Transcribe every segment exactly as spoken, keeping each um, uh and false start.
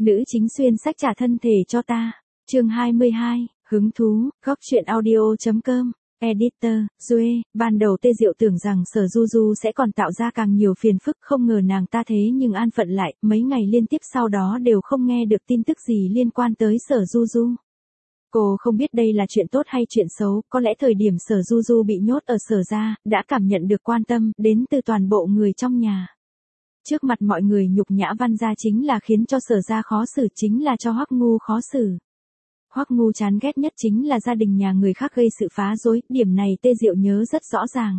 Nữ chính xuyên sách trả thân thể cho ta. Chương hai mươi hai, hứng thú, góc truyện audio chấm com. Editor, Duê, ban đầu Tê Diệu tưởng rằng Sở Du Du sẽ còn tạo ra càng nhiều phiền phức, không ngờ nàng ta thế nhưng an phận lại, mấy ngày liên tiếp sau đó đều không nghe được tin tức gì liên quan tới Sở Du Du. Cô không biết đây là chuyện tốt hay chuyện xấu, có lẽ thời điểm Sở Du Du bị nhốt ở Sở gia, đã cảm nhận được quan tâm, đến từ toàn bộ người trong nhà. Trước mặt mọi người nhục nhã Văn gia chính là khiến cho Sở gia khó xử, chính là cho Hoắc Ngu khó xử. Hoắc Ngu chán ghét nhất chính là gia đình nhà người khác gây sự phá rối, điểm này Tê Diệu nhớ rất rõ ràng.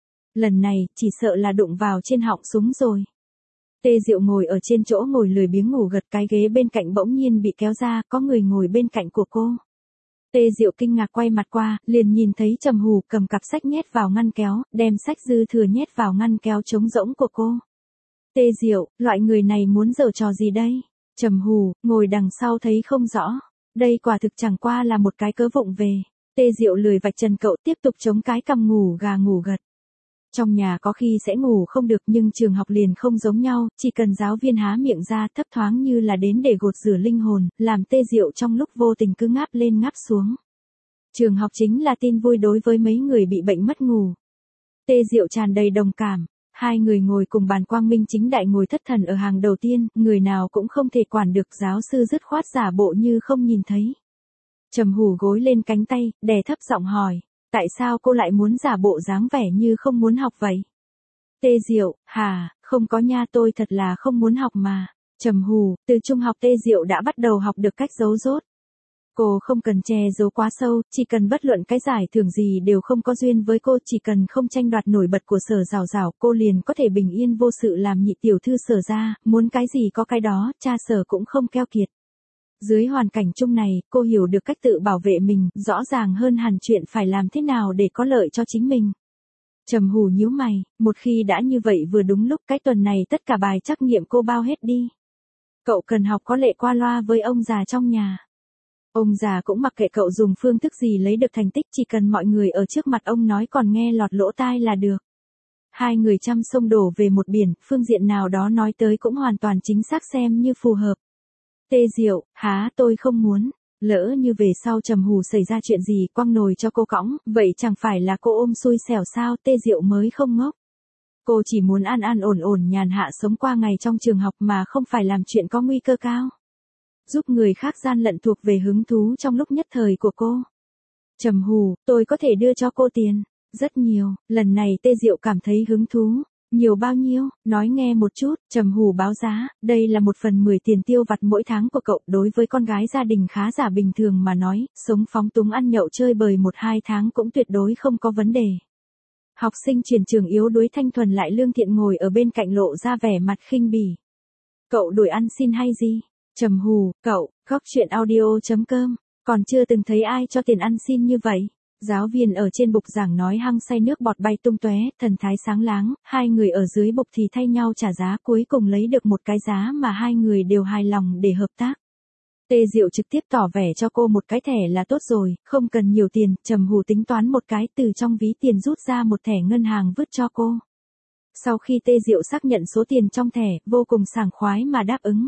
Lần này, chỉ sợ là đụng vào trên họng súng rồi. Tê Diệu ngồi ở trên chỗ ngồi lười biếng ngủ gật, cái ghế bên cạnh bỗng nhiên bị kéo ra, có người ngồi bên cạnh của cô. Tê Diệu kinh ngạc quay mặt qua, liền nhìn thấy Trầm Hù cầm cặp sách nhét vào ngăn kéo, đem sách dư thừa nhét vào ngăn kéo trống rỗng của cô. Tê Diệu, loại người này muốn giở trò gì đây? Trầm Hù, ngồi đằng sau thấy không rõ. Đây quả thực chẳng qua là một cái cớ vụng về. Tê Diệu lười vạch trần cậu, tiếp tục chống cái cằm ngủ gà ngủ gật. Trong nhà có khi sẽ ngủ không được, nhưng trường học liền không giống nhau, chỉ cần giáo viên há miệng ra thấp thoáng như là đến để gột rửa linh hồn, làm Tê Diệu trong lúc vô tình cứ ngáp lên ngáp xuống. Trường học chính là tin vui đối với mấy người bị bệnh mất ngủ. Tê Diệu tràn đầy đồng cảm. Hai người ngồi cùng bàn, quang minh chính đại ngồi thất thần ở hàng đầu tiên, người nào cũng không thể quản được, giáo sư dứt khoát giả bộ như không nhìn thấy. Trầm Hù gối lên cánh tay, đè thấp giọng hỏi, tại sao cô lại muốn giả bộ dáng vẻ như không muốn học vậy? Tê Diệu, hà, không có nha, tôi thật là không muốn học mà. Trầm Hù, từ trung học Tê Diệu đã bắt đầu học được cách giấu dốt. Cô không cần che giấu quá sâu, chỉ cần bất luận cái giải thưởng gì đều không có duyên với cô, chỉ cần không tranh đoạt nổi bật của Sở Giảo Giảo, cô liền có thể bình yên vô sự làm nhị tiểu thư Sở gia, muốn cái gì có cái đó, cha Sở cũng không keo kiệt. Dưới hoàn cảnh chung này, cô hiểu được cách tự bảo vệ mình, rõ ràng hơn hẳn chuyện phải làm thế nào để có lợi cho chính mình. Trầm Hù nhíu mày, một khi đã như vậy vừa đúng lúc, cái tuần này tất cả bài trắc nghiệm cô bao hết đi. Cậu cần học có lệ qua loa với ông già trong nhà. Ông già cũng mặc kệ cậu dùng phương thức gì lấy được thành tích, chỉ cần mọi người ở trước mặt ông nói còn nghe lọt lỗ tai là được. Hai người trăm sông đổ về một biển, phương diện nào đó nói tới cũng hoàn toàn chính xác xem như phù hợp. Tê Diệu, há, tôi không muốn. Lỡ như về sau Trầm Hù xảy ra chuyện gì quăng nồi cho cô cõng, vậy chẳng phải là cô ôm xui xẻo sao? Tê Diệu mới không ngốc. Cô chỉ muốn an an ổn ổn nhàn hạ sống qua ngày trong trường học mà không phải làm chuyện có nguy cơ cao. Giúp người khác gian lận thuộc về hứng thú trong lúc nhất thời của cô. Trầm Hù, tôi có thể đưa cho cô tiền. Rất nhiều, lần này Tê Diệu cảm thấy hứng thú. Nhiều bao nhiêu, nói nghe một chút. Trầm Hù báo giá, đây là một phần mười tiền tiêu vặt mỗi tháng của cậu, đối với con gái gia đình khá giả bình thường mà nói, sống phóng túng ăn nhậu chơi bời một hai tháng cũng tuyệt đối không có vấn đề. Học sinh chuyển trường yếu đuối thanh thuần lại lương thiện ngồi ở bên cạnh lộ ra vẻ mặt khinh bỉ. Cậu đổi ăn xin hay gì? Trầm Hù, cậu, góc truyện audio chấm com, còn chưa từng thấy ai cho tiền ăn xin như vậy. Giáo viên ở trên bục giảng nói hăng say nước bọt bay tung tóe, thần thái sáng láng, hai người ở dưới bục thì thay nhau trả giá, cuối cùng lấy được một cái giá mà hai người đều hài lòng để hợp tác. Tê Diệu trực tiếp tỏ vẻ cho cô một cái thẻ là tốt rồi, không cần nhiều tiền. Trầm Hù tính toán một cái, từ trong ví tiền rút ra một thẻ ngân hàng vứt cho cô. Sau khi Tê Diệu xác nhận số tiền trong thẻ, vô cùng sảng khoái mà đáp ứng.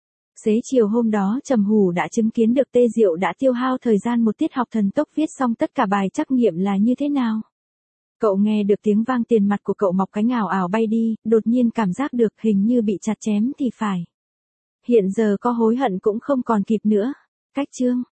Xế chiều hôm đó Trầm Hù đã chứng kiến được Tê Diệu đã tiêu hao thời gian một tiết học thần tốc viết xong tất cả bài trắc nghiệm là như thế nào. Cậu nghe được tiếng vang, tiền mặt của cậu mọc cánh ảo ảo bay đi, đột nhiên cảm giác được hình như bị chặt chém thì phải. Hiện giờ có hối hận cũng không còn kịp nữa. Cách chương.